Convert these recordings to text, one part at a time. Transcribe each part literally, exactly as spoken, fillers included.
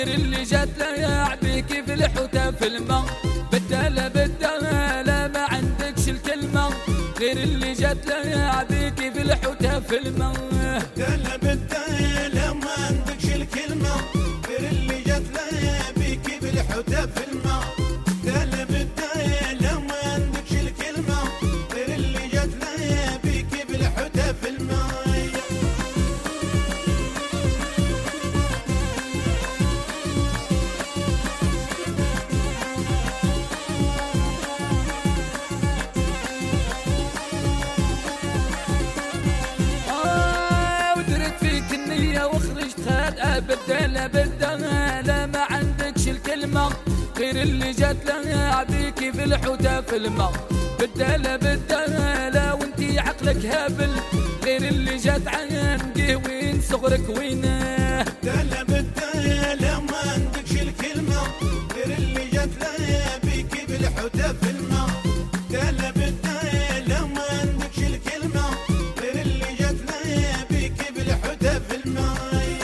غير اللي جات لها بيكي في الحوتة في الماء. بدالة بدالة ما عندكش الكلمة، غير اللي جات لها بيكي في الحوتة في الماء. بدالة بدالة ما عندكش الكلمة، غير اللي جات لها بيكي في الحوتة في الماء. بدالة بدالة ما عندكش الكلمة، غير اللي جات لها بيكي في الحوتة في الماء. بدالة بدالة ما عندكش الكلمة، غير اللي جات لها بيكي في الحوتة في الماء. بدالة بدالة وانتي عقلك هابل، غير اللي جات عندي وين صغرك وينه. بدالة بدالة ما عندكش الكلمة، غير اللي جات لها بيكي في الحوتة في الماء. بدالة بدالة ما عندكش الكلمة، غير اللي جات لها بيكي في الحوتة في الماء.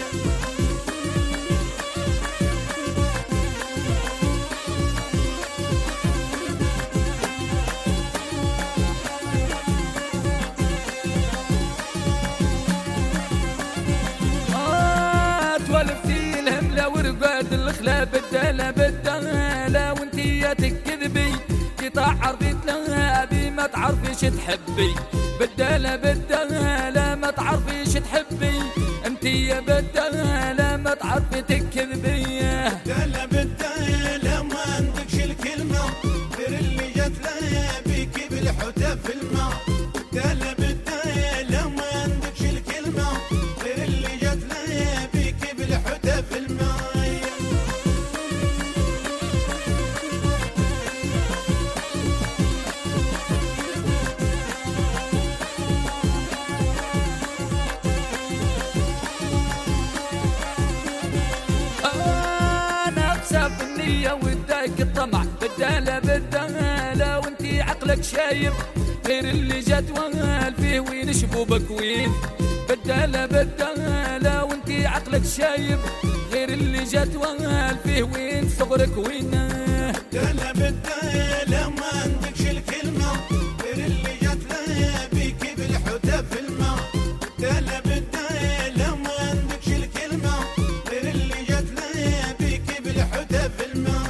ورقاد الخلا بدالة بدالة وانتي يا تكذبي، قطع عرفت لها بي ما تعرفيش تحبي. بدالة بدالة ما تعرفيش تحبي، انتي يا بدالة ما تعرفي تكذبي. بدالة بدالة ما عندكش الكلمة، غير اللي جات لها بيكي بالحوتة في الماء. بدالة بدالة ما عندكش الكلمة، غير اللي جات لها بيكي بالحوتة في الماء. وداك الطمع. بدالة بدالة وانتي عقلك شايب، غير اللي جات وهال فيه وين شبوبك وين. بدالة بدالة وانتي عقلك شايب، غير اللي جات وهال فيه وين صغرك وين. بدالة بدالة ما عندكش الكلمة، غير اللي جات لها بيكي بالحوتة في الماء. بدالة بدالة ما عندكش الكلمة، غير اللي جات لها بيكي بالحوتة في الماء.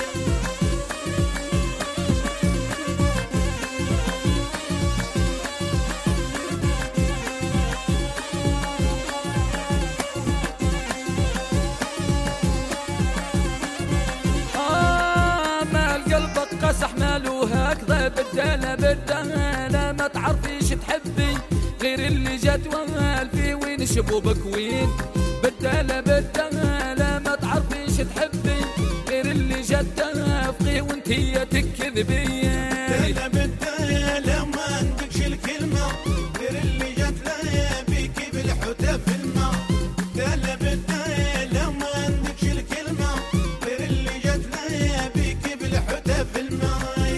قصح مالو هكذا. بدالة بدالة ما تعرفيش تحبي، غير اللي جات وهال فيه وين شبوبك وين. بدالة بدالة ما تعرفيش تحبي، غير اللي جات تنافقي وانتي تكذبي. بدالة بدالة ما عندكش الكلمة، غير اللي جات لها بيكي بالحوتة في الماء. بدالة بدالة ما عندكش الكلمة، غير اللي جات لها بيكي بالحوتة في الماء.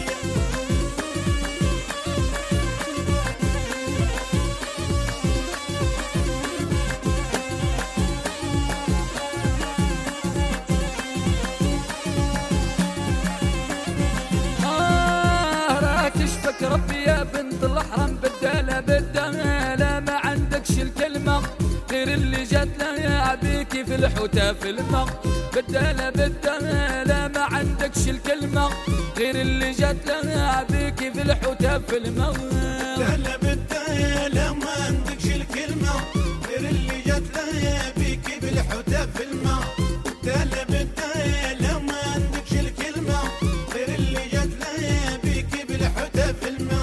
ربي يا بنت الحرم. بدالة بدالة ما عندكش الكلمة، غير اللي جات لها بيكي في الحوتة في الماء. بدالة بدالة ما عندكش الكلمة، غير اللي جات لها بيكي في الحوتة في الماء. بدالة بدالة ما عندكش الكلمة، غير اللي جات لها بيكي بالحوتة في الماء. بدالة بدالة ما عندكش الكلمة، غير اللي جات لها بيكي بالحوتة في الماء.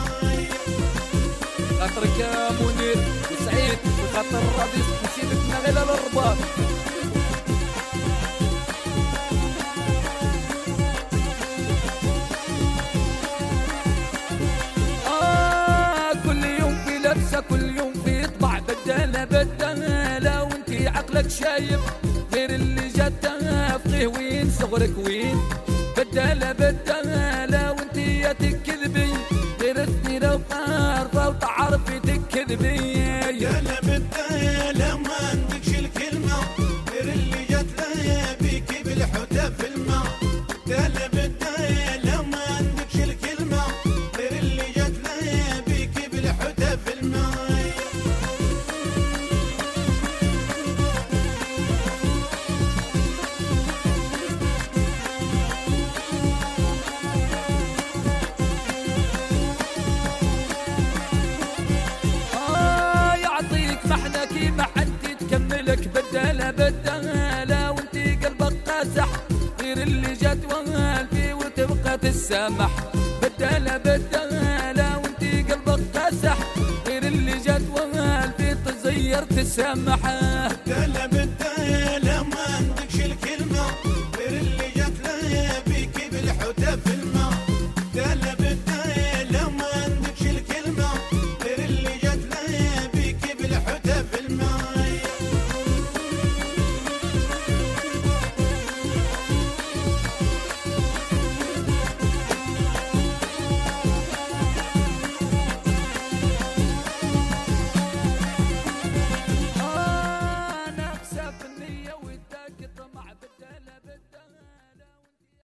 خاطرك يا منير وسعيد وخاطر الرئيس نسيبتنا غير الرباط. آه كل يوم في لبسة، كل يوم في طبع. بدالة بدالة وانتي عقلك شايب، غير اللي جات تنافقيه وين صغرك وين. بدالة بدالة وانتي يا تكذبي، غير الثيرة وقارفة وتعرفي تكذبي. بدالة بدالة ما عندكش الكلمة، غير اللي جات لها بيكي غير اللي جات والفي وتبقى تسامح. بدالة بدالة وانتي قلبك قاسح، غير اللي جات والفي تزير تسامح. بدالة بدالة